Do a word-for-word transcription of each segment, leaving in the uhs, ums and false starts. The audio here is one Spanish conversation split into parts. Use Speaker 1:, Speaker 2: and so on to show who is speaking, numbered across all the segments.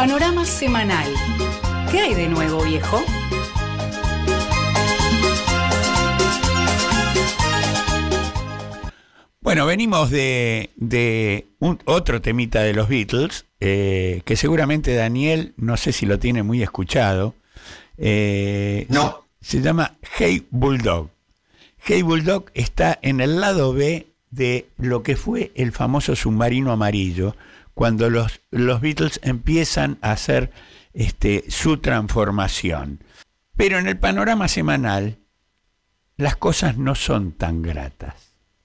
Speaker 1: Panorama semanal. ¿Qué hay de nuevo, viejo?
Speaker 2: Bueno, venimos de, de un, otro temita de los Beatles, eh, que seguramente Daniel, no sé si lo tiene muy escuchado, eh,
Speaker 3: no.
Speaker 2: se, se llama Hey Bulldog. Hey Bulldog está en el lado B de lo que fue el famoso Submarino Amarillo, cuando los, los Beatles empiezan a hacer este, su transformación. Pero en el panorama semanal, las cosas no son tan gratas.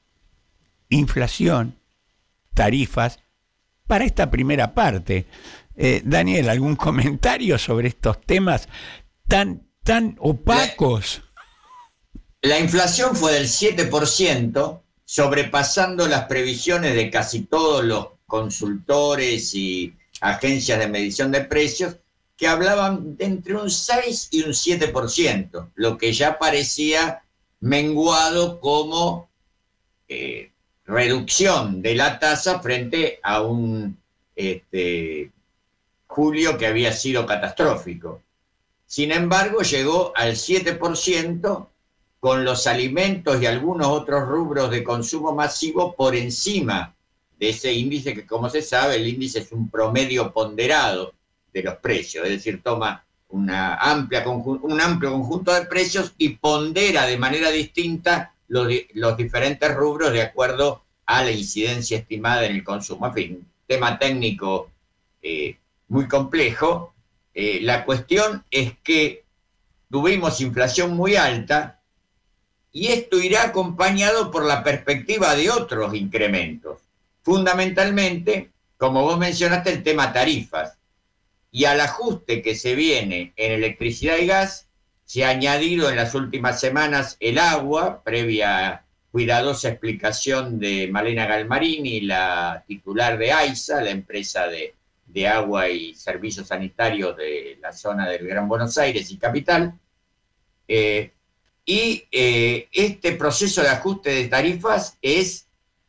Speaker 2: Inflación, tarifas, para esta primera parte. Eh, Daniel, ¿algún comentario sobre estos temas tan, tan opacos?
Speaker 3: La, la inflación fue del siete por ciento, sobrepasando las previsiones de casi todos los consultores y agencias de medición de precios, que hablaban de entre un seis y un siete por ciento, lo que ya parecía menguado como eh, reducción de la tasa frente a un este, julio que había sido catastrófico. Sin embargo, llegó al siete por ciento con los alimentos y algunos otros rubros de consumo masivo por encima de ese índice que, como se sabe, el índice es un promedio ponderado de los precios, es decir, toma una amplia un amplio conjunto de precios y pondera de manera distinta los, los diferentes rubros de acuerdo a la incidencia estimada en el consumo. En fin, tema técnico eh, muy complejo. Eh, la cuestión es que tuvimos inflación muy alta y esto irá acompañado por la perspectiva de otros incrementos. Fundamentalmente, como vos mencionaste, el tema tarifas. Y al ajuste que se viene en electricidad y gas, se ha añadido en las últimas semanas el agua, previa cuidadosa explicación de Malena Galmarini, la titular de AISA, la empresa de, de agua y servicios sanitarios de la zona del Gran Buenos Aires y Capital. Eh, y eh, este proceso de ajuste de tarifas es,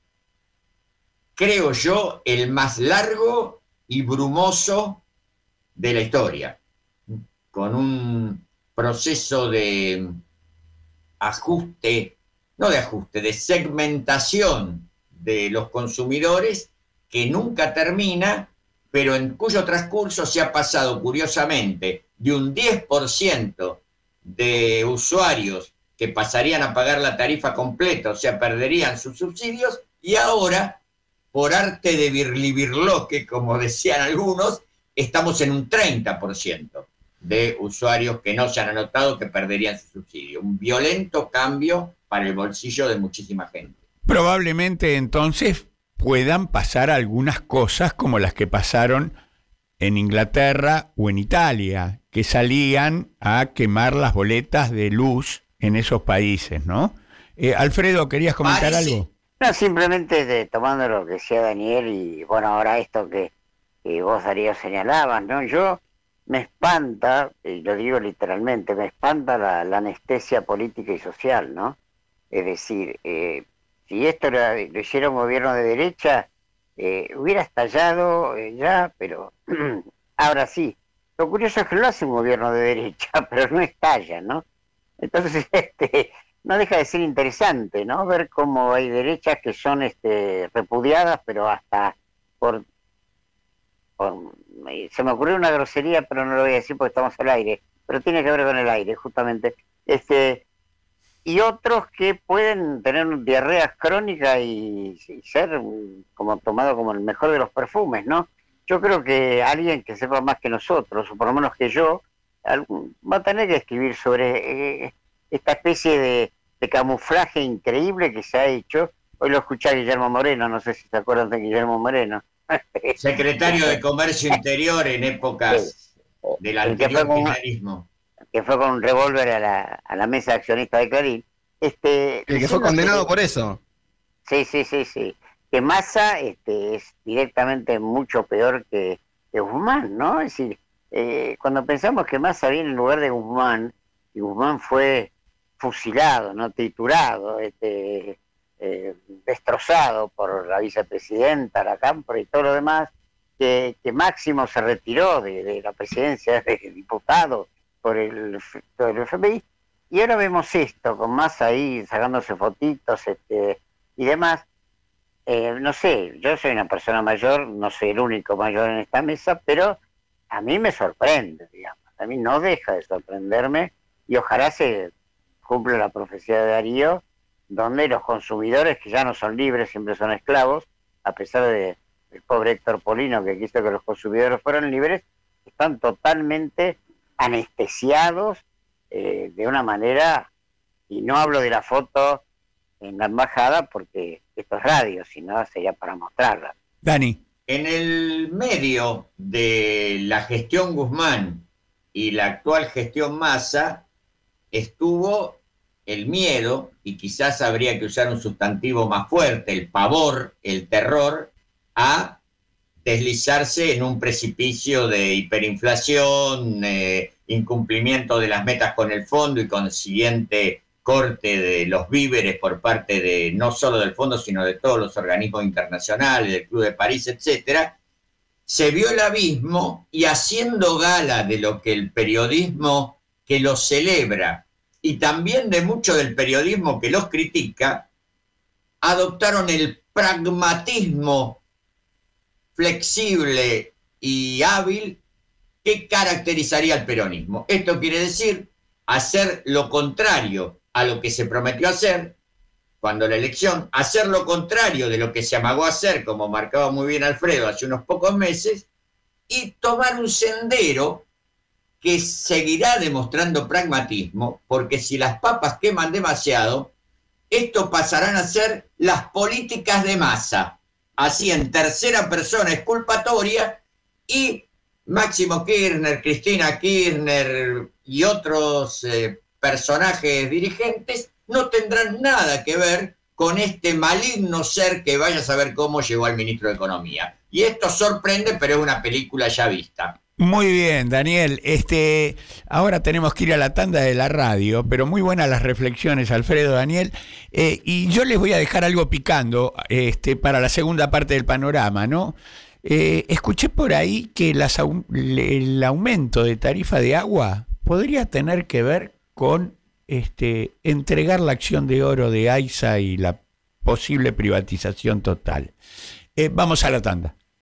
Speaker 3: creo yo, el más largo y brumoso de la historia, con un proceso de ajuste, no de ajuste, de segmentación de los consumidores que nunca termina, pero en cuyo transcurso se ha pasado curiosamente de un diez por ciento de usuarios que pasarían a pagar la tarifa completa, o sea, perderían sus subsidios, y ahora, por arte de birlibirloque, como decían algunos, estamos en un treinta por ciento de usuarios que no se han anotado que perderían su subsidio. Un violento cambio para el bolsillo de muchísima gente.
Speaker 2: Probablemente entonces puedan pasar algunas cosas como las que pasaron en Inglaterra o en Italia, que salían a quemar las boletas de luz en esos países, ¿no? Eh, Alfredo, ¿querías comentar
Speaker 3: Parece...
Speaker 2: algo?
Speaker 4: No, simplemente de, tomando lo que decía Daniel y bueno, ahora esto que y vos, Darío, señalabas, ¿no? Yo me espanta, y lo digo literalmente, me espanta la, la anestesia política y social, ¿no? Es decir, eh, si esto lo, lo hiciera un gobierno de derecha, eh, hubiera estallado eh, ya, pero ahora sí. Lo curioso es que lo hace un gobierno de derecha, pero no estalla, ¿no? Entonces, este, no deja de ser interesante, ¿no? Ver cómo hay derechas que son este, repudiadas, pero hasta por... se me ocurrió una grosería, pero no lo voy a decir porque estamos al aire, pero tiene que ver con el aire, justamente. Este, y otros que pueden tener diarreas crónicas y, y ser como tomado como el mejor de los perfumes, ¿no? Yo creo que alguien que sepa más que nosotros, o por lo menos que yo, va a tener que escribir sobre eh, esta especie de, de camuflaje increíble que se ha hecho. Hoy lo escuché a Guillermo Moreno, no sé si se acuerdan de Guillermo Moreno.
Speaker 3: Secretario de Comercio Interior en épocas sí, del anterior kirchnerismo.
Speaker 4: Que fue con un revólver a la, a la mesa de accionistas de Clarín. Este,
Speaker 5: el que fue condenado
Speaker 4: que,
Speaker 5: por eso.
Speaker 4: Sí, sí, sí, sí. Que Massa este, es directamente mucho peor que, que Guzmán, ¿no? Es decir, eh, cuando pensamos que Massa viene en lugar de Guzmán, y Guzmán fue fusilado, ¿no? Triturado, este... Eh, destrozado por la vicepresidenta, la Cámpora y todo lo demás, que, que Máximo se retiró de, de la presidencia de diputado por el, por el F M I, y ahora vemos esto, con Massa ahí sacándose fotitos este, y demás. Eh, no sé, yo soy una persona mayor, no soy el único mayor en esta mesa, pero a mí me sorprende, digamos, a mí no deja de sorprenderme, y ojalá se cumpla la profecía de Darío, donde los consumidores, que ya no son libres, siempre son esclavos, a pesar de el pobre Héctor Polino, que quiso que los consumidores fueran libres, están totalmente anestesiados eh, de una manera, y no hablo de la foto en la embajada porque esto es radio, sino sería para mostrarla.
Speaker 2: Dani.
Speaker 3: En el medio de la gestión Guzmán y la actual gestión Massa estuvo el miedo, y quizás habría que usar un sustantivo más fuerte, el pavor, el terror, a deslizarse en un precipicio de hiperinflación, eh, incumplimiento de las metas con el fondo y consiguiente corte de los víveres por parte de no solo del fondo, sino de todos los organismos internacionales, del Club de París, etcétera. Se vio el abismo, y haciendo gala de lo que el periodismo que los celebra y también de mucho del periodismo que los critica, adoptaron el pragmatismo flexible y hábil que caracterizaría al peronismo. Esto quiere decir hacer lo contrario a lo que se prometió hacer cuando la elección, hacer lo contrario de lo que se amagó a hacer, como marcaba muy bien Alfredo hace unos pocos meses, y tomar un sendero que seguirá demostrando pragmatismo, porque si las papas queman demasiado, esto pasarán a ser las políticas de Massa, así en tercera persona exculpatoria, y Máximo Kirchner, Cristina Kirchner y otros eh, personajes dirigentes no tendrán nada que ver con este maligno ser que vaya a saber cómo llegó al ministro de Economía. Y esto sorprende, pero es una película ya vista.
Speaker 2: Muy bien, Daniel. Este, ahora tenemos que ir a la tanda de la radio, pero muy buenas las reflexiones, Alfredo, Daniel. Eh, y yo les voy a dejar algo picando este, para la segunda parte del panorama, ¿no? Eh, escuché por ahí que las, el aumento de tarifa de agua podría tener que ver con este, entregar la acción de oro de AISA y la posible privatización total. Eh, vamos a la tanda.